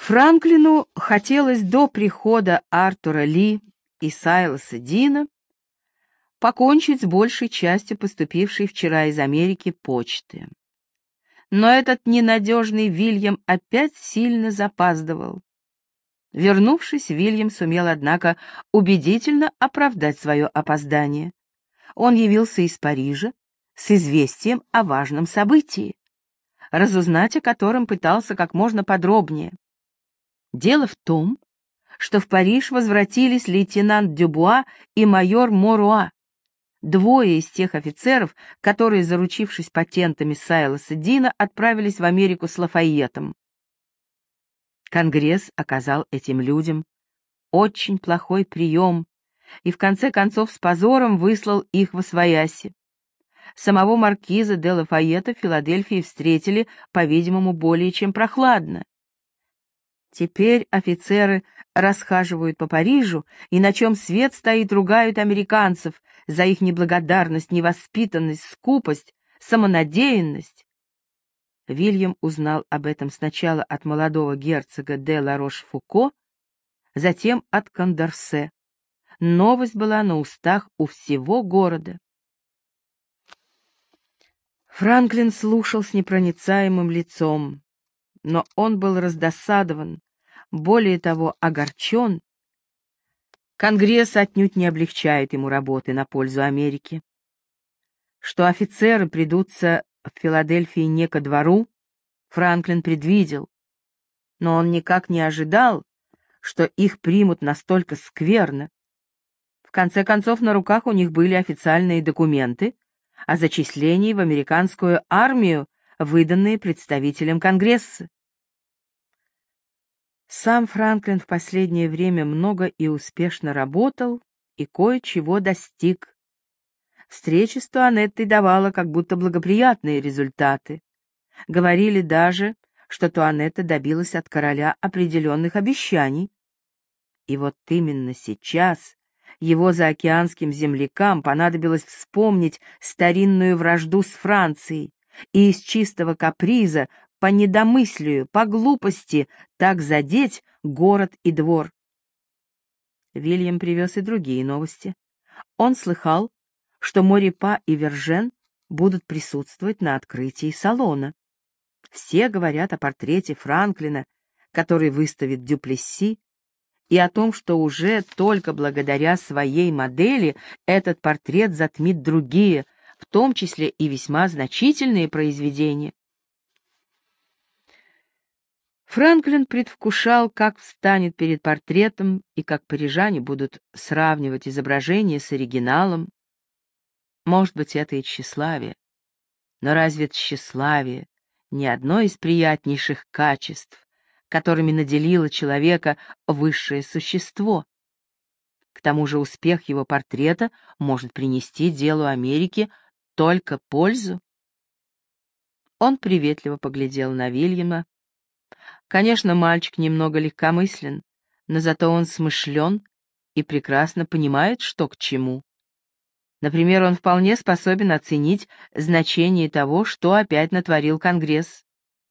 Франклину хотелось до прихода Артура Ли и Сайлоса Дина покончить с большей частью поступившей вчера из Америки почты. Но этот ненадежный Вильям опять сильно запаздывал. Вернувшись, Вильям сумел, однако, убедительно оправдать свое опоздание. Он явился из Парижа с известием о важном событии, разузнать о котором пытался как можно подробнее. Дело в том, что в Париж возвратились лейтенант Дюбуа и майор Моруа, двое из тех офицеров, которые, заручившись патентами Сайлоса Дина, отправились в Америку с Лафайетом. Конгресс оказал этим людям очень плохой прием и в конце концов с позором выслал их восвояси. Самого маркиза де Лафайета в Филадельфии встретили, по-видимому, более чем прохладно. Теперь офицеры расхаживают по Парижу и на чем свет стоит ругают американцев за их неблагодарность, невоспитанность, скупость, самонадеянность. Вильям узнал об этом сначала от молодого герцога де Ла-Рош-Фуко, затем от Кондорсе. Новость была на устах у всего города. Франклин слушал с непроницаемым лицом, но он был раздосадован, более того, огорчен. Конгресс отнюдь не облегчает ему работы на пользу Америки. Что офицеры придутся в Филадельфии не ко двору, Франклин предвидел, но он никак не ожидал, что их примут настолько скверно. В конце концов, на руках у них были официальные документы о зачислении в американскую армию, выданные представителям Конгресса. Сам Франклин в последнее время много и успешно работал и кое-чего достиг. Встреча с Туанеттой давала как будто благоприятные результаты. Говорили даже, что Туанетта добилась от короля определенных обещаний. И вот именно сейчас его заокеанским землякам понадобилось вспомнить старинную вражду с Францией и из чистого каприза, по недомыслию, по глупости так задеть город и двор. Вильям привез и другие новости. Он слыхал, что Морепа и Вержен будут присутствовать на открытии салона. Все говорят о портрете Франклина, который выставит Дюплесси, и о том, что уже только благодаря своей модели этот портрет затмит другие, в том числе и весьма значительные произведения. Франклин предвкушал, как встанет перед портретом и как парижане будут сравнивать изображение с оригиналом. Может быть, это и тщеславие. Но разве тщеславие не одно из приятнейших качеств, которыми наделило человека высшее существо? К тому же успех его портрета может принести делу Америки только пользу. Он приветливо поглядел на Вильяма. Конечно, мальчик немного легкомыслен, но зато он смышлен и прекрасно понимает, что к чему. Например, он вполне способен оценить значение того, что опять натворил Конгресс.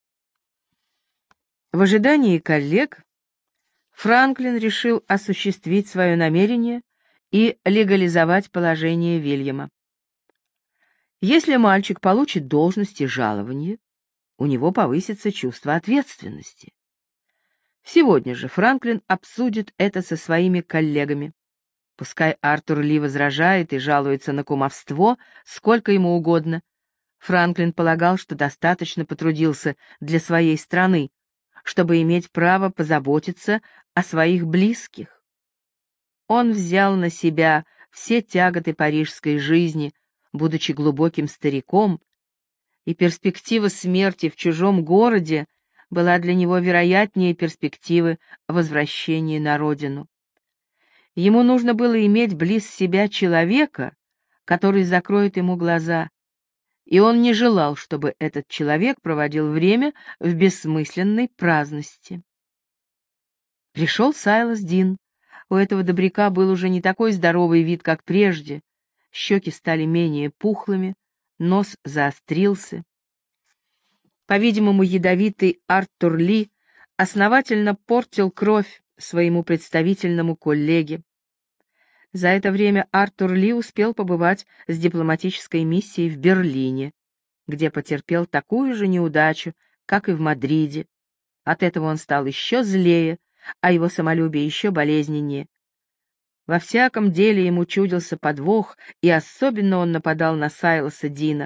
В ожидании коллег Франклин решил осуществить свое намерение и легализовать положение Вильяма. Если мальчик получит должность и жалование, у него повысится чувство ответственности. Сегодня же Франклин обсудит это со своими коллегами. Пускай Артур Ли возражает и жалуется на кумовство, сколько ему угодно. Франклин полагал, что достаточно потрудился для своей страны, чтобы иметь право позаботиться о своих близких. Он взял на себя все тяготы парижской жизни, будучи глубоким стариком, и перспектива смерти в чужом городе была для него вероятнее перспективы возвращения на родину. Ему нужно было иметь близ себя человека, который закроет ему глаза, и он не желал, чтобы этот человек проводил время в бессмысленной праздности. Пришел Сайлос Дин. У этого добряка был уже не такой здоровый вид, как прежде. Щеки стали менее пухлыми, нос заострился. По-видимому, ядовитый Артур Ли основательно портил кровь своему представительному коллеге. За это время Артур Ли успел побывать с дипломатической миссией в Берлине, где потерпел такую же неудачу, как и в Мадриде. От этого он стал еще злее, а его самолюбие еще болезненнее. Во всяком деле ему чудился подвох, и особенно он нападал на Сайлоса Дина.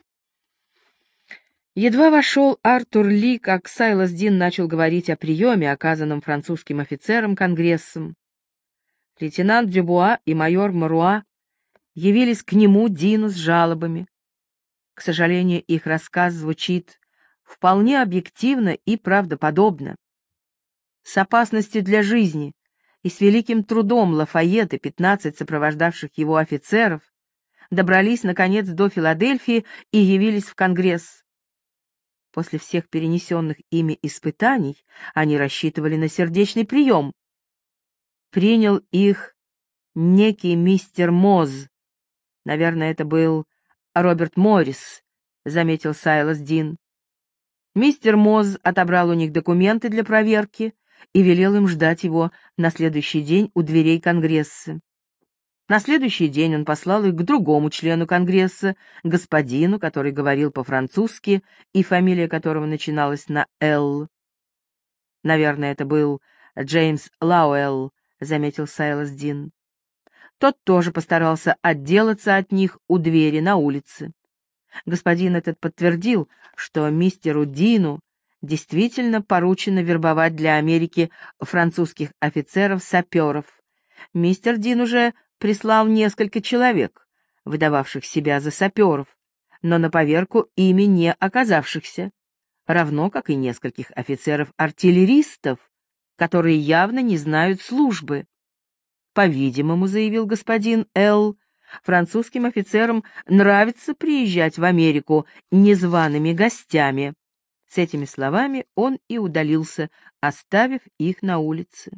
Едва вошел Артур Ли, как Сайлос Дин начал говорить о приеме, оказанном французским офицерам Конгрессом. Лейтенант Дюбуа и майор Маруа явились к нему, Дину, с жалобами. К сожалению, их рассказ звучит вполне объективно и правдоподобно. С опасностью для жизни и с великим трудом Лафайет и 15 сопровождавших его офицеров добрались, наконец, до Филадельфии и явились в Конгресс. После всех перенесенных ими испытаний они рассчитывали на сердечный прием. Принял их некий мистер Моз. Наверное, это был Роберт Моррис, заметил Сайлос Дин. Мистер Моз отобрал у них документы для проверки и велел им ждать его на следующий день у дверей Конгресса. На следующий день он послал их к другому члену Конгресса, господину, который говорил по-французски и фамилия которого начиналась на «Л». «Наверное, это был Джеймс Лауэлл», — заметил Сайлос Дин. Тот тоже постарался отделаться от них у двери на улице. Господин этот подтвердил, что мистеру Дину действительно поручено вербовать для Америки французских офицеров-саперов. Мистер Дин уже прислал несколько человек, выдававших себя за саперов, но на поверку ими не оказавшихся, равно как и нескольких офицеров-артиллеристов, которые явно не знают службы. По-видимому, заявил господин Л., французским офицерам нравится приезжать в Америку незваными гостями. С этими словами он и удалился, оставив их на улице.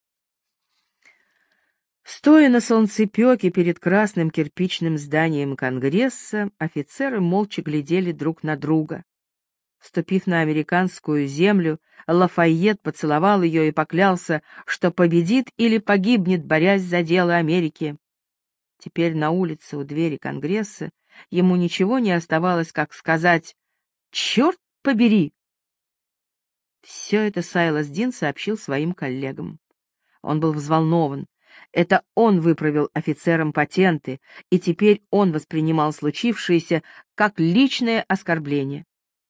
Стоя на солнцепёке перед красным кирпичным зданием Конгресса, офицеры молча глядели друг на друга. Вступив на американскую землю, Лафайет поцеловал ее и поклялся, что победит или погибнет, борясь за дело Америки. Теперь на улице у двери Конгресса ему ничего не оставалось, как сказать «Черт побери!». Все это Сайлос Дин сообщил своим коллегам. Он был взволнован. Это он выправил офицерам патенты, и теперь он воспринимал случившееся как личное оскорбление.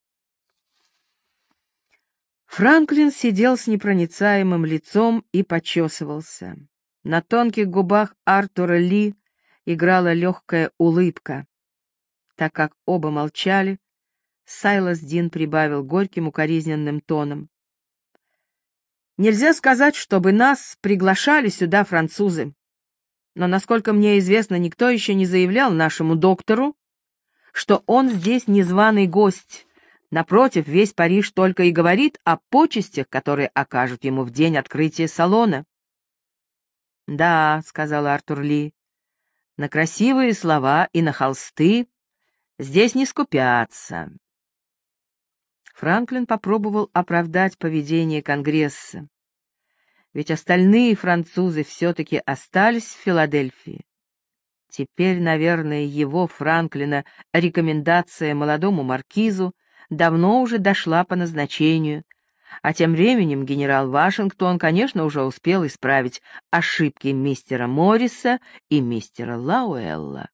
Франклин сидел с непроницаемым лицом и почесывался. На тонких губах Артура Ли играла легкая улыбка. Так как оба молчали, Сайлос Дин прибавил горьким укоризненным тоном. «Нельзя сказать, чтобы нас приглашали сюда французы, но, насколько мне известно, никто еще не заявлял нашему доктору, что он здесь незваный гость. Напротив, весь Париж только и говорит о почестях, которые окажут ему в день открытия салона». «Да», — сказал Артур Ли, — «на красивые слова и на холсты здесь не скупятся». Франклин попробовал оправдать поведение Конгресса. Ведь остальные французы все-таки остались в Филадельфии. Теперь, наверное, его, Франклина, рекомендация молодому маркизу давно уже дошла по назначению, а тем временем генерал Вашингтон, конечно, уже успел исправить ошибки мистера Морриса и мистера Лауэлла.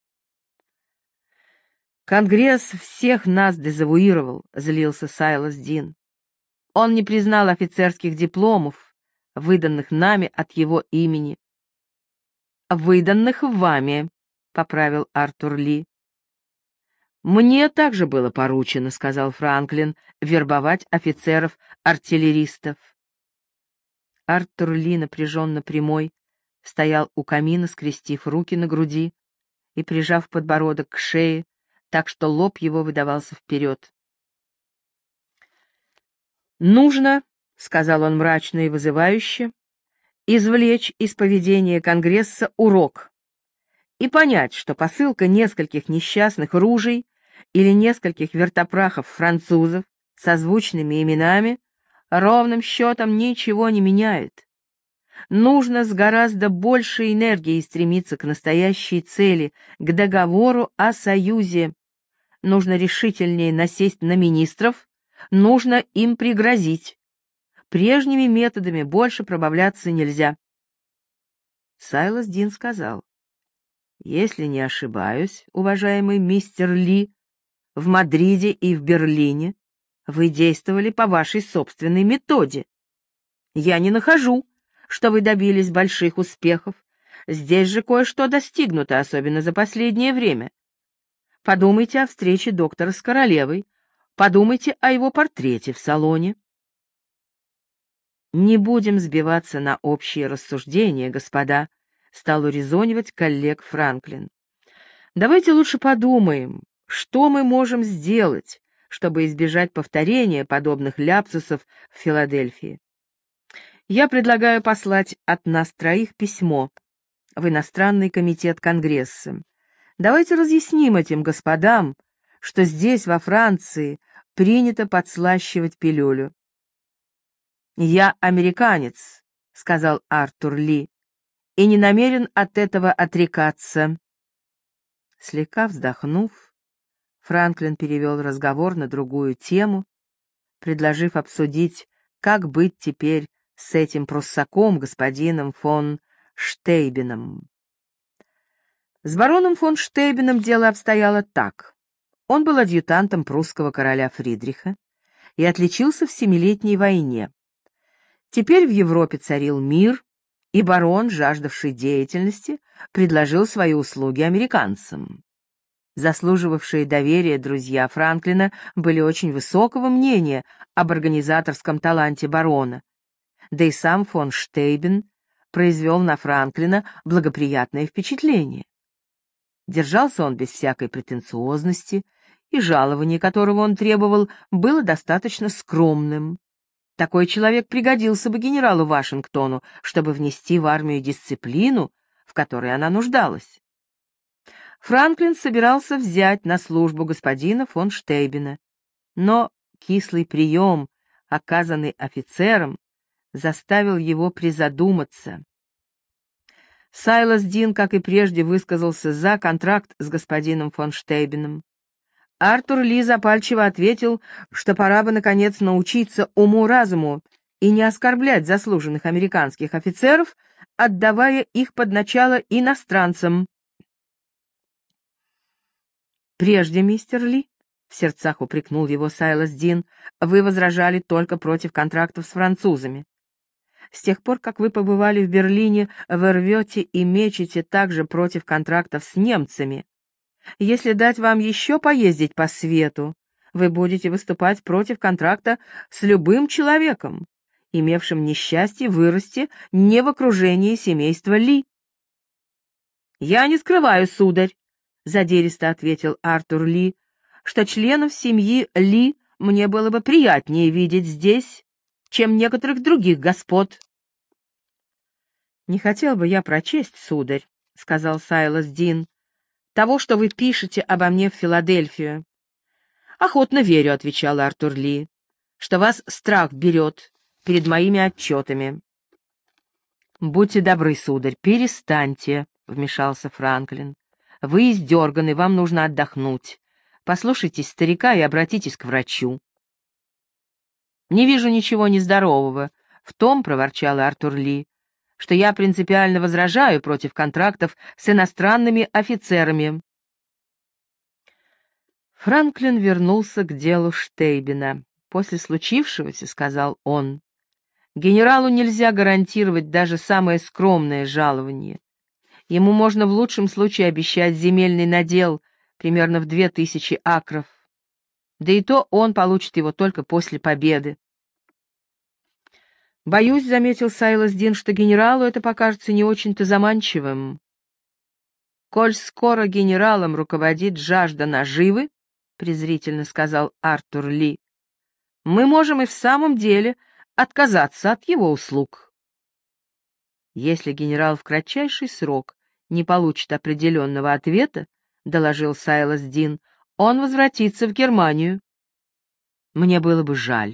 «Конгресс всех нас дезавуировал», — злился Сайлос Дин. «Он не признал офицерских дипломов, выданных нами от его имени». «Выданных вами», — поправил Артур Ли. «Мне также было поручено», — сказал Франклин, — «вербовать офицеров-артиллеристов». Артур Ли, напряженно прямой, стоял у камина, скрестив руки на груди и прижав подбородок к шее, так что лоб его выдавался вперед. «Нужно», — сказал он мрачно и вызывающе, — «извлечь из поведения Конгресса урок и понять, что посылка нескольких несчастных ружей или нескольких вертопрахов французов со звучными именами ровным счетом ничего не меняет. Нужно с гораздо большей энергией стремиться к настоящей цели, к договору о союзе. Нужно решительнее насесть на министров, нужно им пригрозить. Прежними методами больше пробавляться нельзя. Сайлас Дин сказал: «Если не ошибаюсь, уважаемый мистер Ли, в Мадриде и в Берлине вы действовали по вашей собственной методе. Я не нахожу, что вы добились больших успехов. Здесь же кое-что достигнуто, особенно за последнее время. Подумайте о встрече доктора с королевой, подумайте о его портрете в салоне». «Не будем сбиваться на общие рассуждения, господа», — стал урезонивать коллег Франклин. «Давайте лучше подумаем, что мы можем сделать, чтобы избежать повторения подобных ляпсусов в Филадельфии. Я предлагаю послать от нас троих письмо в Иностранный комитет Конгресса. Давайте разъясним этим господам, что здесь, во Франции, принято подслащивать пилюлю». «Я американец», — сказал Артур Ли, — «и не намерен от этого отрекаться». Слегка вздохнув, Франклин перевел разговор на другую тему, предложив обсудить, как быть теперь с этим пруссаком, господином фон Штейбеном. С бароном фон Штейбеном дело обстояло так. Он был адъютантом прусского короля Фридриха и отличился в Семилетней войне. Теперь в Европе царил мир, и барон, жаждавший деятельности, предложил свои услуги американцам. Заслуживавшие доверия друзья Франклина были очень высокого мнения об организаторском таланте барона, да и сам фон Штейбен произвел на Франклина благоприятное впечатление. Держался он без всякой претенциозности, и жалование, которого он требовал, было достаточно скромным. Такой человек пригодился бы генералу Вашингтону, чтобы внести в армию дисциплину, в которой она нуждалась. Франклин собирался взять на службу господина фон Штейбена, но кислый прием, оказанный офицером, заставил его призадуматься. Сайлас Дин, как и прежде, высказался за контракт с господином фон Штейбеном. Артур Ли запальчиво ответил, что пора бы, наконец, научиться уму-разуму и не оскорблять заслуженных американских офицеров, отдавая их под начало иностранцам. «Прежде, мистер Ли, — в сердцах упрекнул его Сайлас Дин, — вы возражали только против контрактов с французами. С тех пор, как вы побывали в Берлине, вы рвете и мечете также против контрактов с немцами. Если дать вам еще поездить по свету, вы будете выступать против контракта с любым человеком, имевшим несчастье вырасти не в окружении семейства Ли». «Я не скрываю, сударь, — задиристо ответил Артур Ли, — что членов семьи Ли мне было бы приятнее видеть здесь, чем некоторых других господ». «Не хотел бы я прочесть, сударь, — сказал Сайлас Дин, — того, что вы пишете обо мне в Филадельфию». «Охотно верю, — отвечал Артур Ли, — что вас страх берет перед моими отчетами». «Будьте добры, сударь, перестаньте, — вмешался Франклин. Вы издерганы, вам нужно отдохнуть. Послушайтесь старика и обратитесь к врачу». «Не вижу ничего нездорового в том, — проворчал Артур Ли, — что я принципиально возражаю против контрактов с иностранными офицерами». Франклин вернулся к делу Штейбена. «После случившегося, — сказал он, — генералу нельзя гарантировать даже самое скромное жалование. Ему можно в лучшем случае обещать земельный надел примерно в 2000 акров. Да и то он получит его только после победы. «Боюсь, — заметил Сайлас Дин, — что генералу это покажется не очень-то заманчивым». «Коль скоро генералом руководит жажда наживы, — презрительно сказал Артур Ли, — мы можем и в самом деле отказаться от его услуг». «Если генерал в кратчайший срок не получит определенного ответа, — доложил Сайлас Дин, — он возвратится в Германию». «Мне было бы жаль, —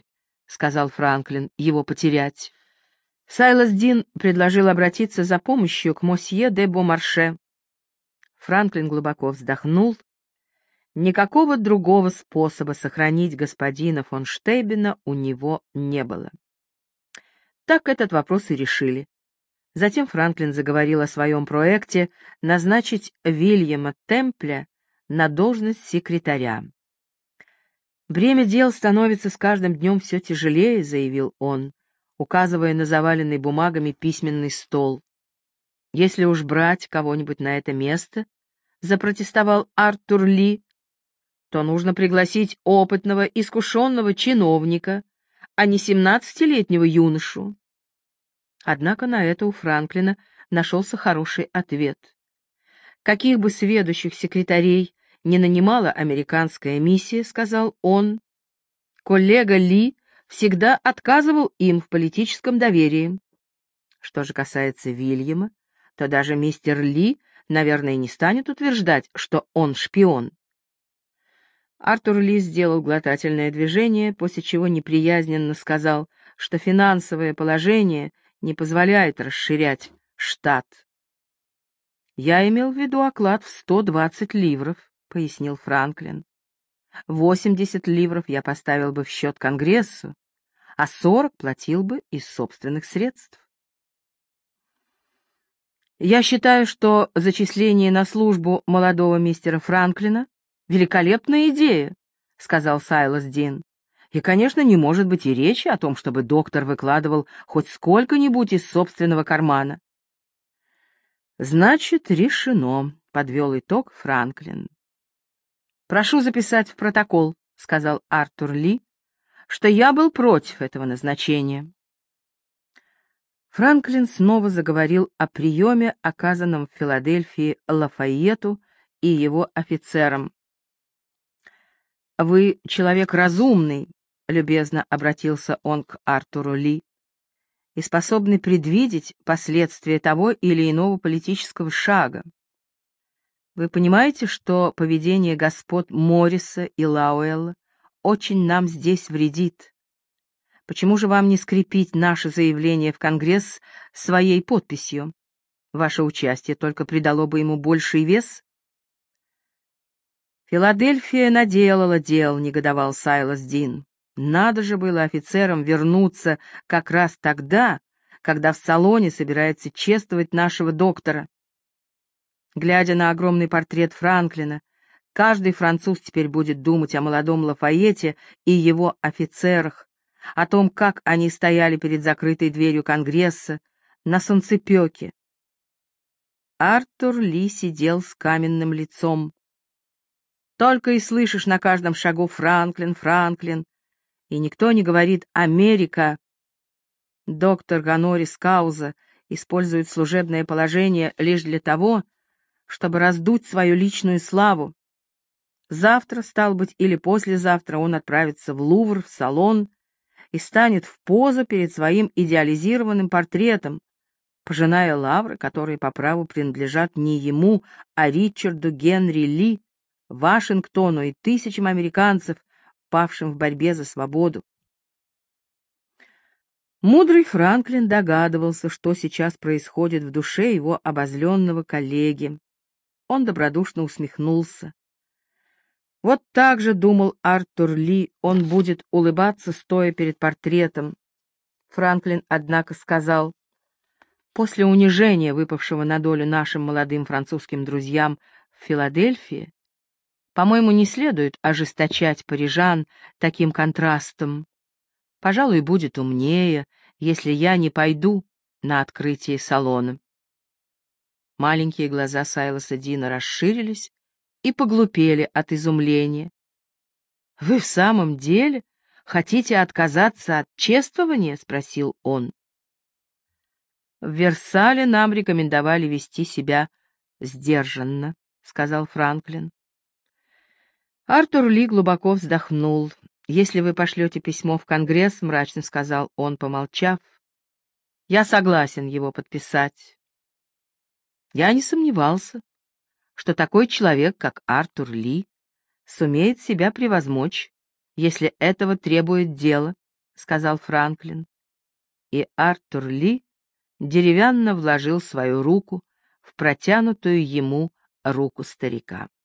сказал Франклин, — его потерять. Сайлас Дин предложил обратиться за помощью к мосье де Бомарше. Франклин глубоко вздохнул. Никакого другого способа сохранить господина фон Штейбена у него не было. Так этот вопрос и решили. Затем Франклин заговорил о своем проекте назначить Вильяма Темпля на должность секретаря. «Бремя дел становится с каждым днем все тяжелее», — заявил он, указывая на заваленный бумагами письменный стол. «Если уж брать кого-нибудь на это место», — запротестовал Артур Ли, — «то нужно пригласить опытного, искушенного чиновника, а не 17-летнего юношу». Однако на это у Франклина нашелся хороший ответ. «Каких бы сведущих секретарей не нанимала американская миссия, — сказал он, — коллега Ли всегда отказывал им в политическом доверии. Что же касается Вильяма, то даже мистер Ли, наверное, не станет утверждать, что он шпион». Артур Ли сделал глотательное движение, после чего неприязненно сказал, что финансовое положение не позволяет расширять штат. «Я имел в виду оклад в 120 ливров», — пояснил Франклин. 80 ливров я поставил бы в счет Конгрессу, а 40 платил бы из собственных средств. «Я считаю, что зачисление на службу молодого мистера Франклина — великолепная идея», — сказал Сайлас Дин. «И, конечно, не может быть и речи о том, чтобы доктор выкладывал хоть сколько-нибудь из собственного кармана». «Значит, решено», — подвел итог Франклин. «Прошу записать в протокол», — сказал Артур Ли, — «что я был против этого назначения». Франклин снова заговорил о приеме, оказанном в Филадельфии Лафайету и его офицерам. «Вы человек разумный», — любезно обратился он к Артуру Ли, «и способный предвидеть последствия того или иного политического шага. Вы понимаете, что поведение господ Морриса и Лауэлла очень нам здесь вредит? Почему же вам не скрепить наше заявление в Конгресс своей подписью? Ваше участие только придало бы ему больший вес». «Филадельфия наделала дел», — негодовал Сайлас Дин. «Надо же было офицерам вернуться как раз тогда, когда в салоне собирается чествовать нашего доктора». Глядя на огромный портрет Франклина, каждый француз теперь будет думать о молодом Лафайете и его офицерах, о том, как они стояли перед закрытой дверью Конгресса на солнцепёке. Артур Ли сидел с каменным лицом. Только и слышишь на каждом шагу «Франклин, Франклин», и никто не говорит «Америка». Доктор Гонорис Кауза использует служебное положение лишь для того, чтобы раздуть свою личную славу. Завтра, стало быть, или послезавтра он отправится в Лувр, в салон, и станет в позу перед своим идеализированным портретом, пожиная лавры, которые по праву принадлежат не ему, а Ричарду Генри Ли, Вашингтону и тысячам американцев, павшим в борьбе за свободу. Мудрый Франклин догадывался, что сейчас происходит в душе его обозленного коллеги. Он добродушно усмехнулся. Вот так же, думал Артур Ли, он будет улыбаться, стоя перед портретом. Франклин, однако, сказал: «После унижения, выпавшего на долю нашим молодым французским друзьям в Филадельфии, по-моему, не следует ожесточать парижан таким контрастом. Пожалуй, будет умнее, если я не пойду на открытие салона». Маленькие глаза Сайласа Дина расширились и поглупели от изумления. «Вы в самом деле хотите отказаться от чествования?» — спросил он. «В Версале нам рекомендовали вести себя сдержанно», — сказал Франклин. Артур Ли глубоко вздохнул. «Если вы пошлете письмо в Конгресс, — мрачно сказал он, помолчав, — я согласен его подписать». Я не сомневался, что такой человек, как Артур Ли, сумеет себя превозмочь, если этого требует дело, сказал Франклин. И Артур Ли деревянно вложил свою руку в протянутую ему руку старика.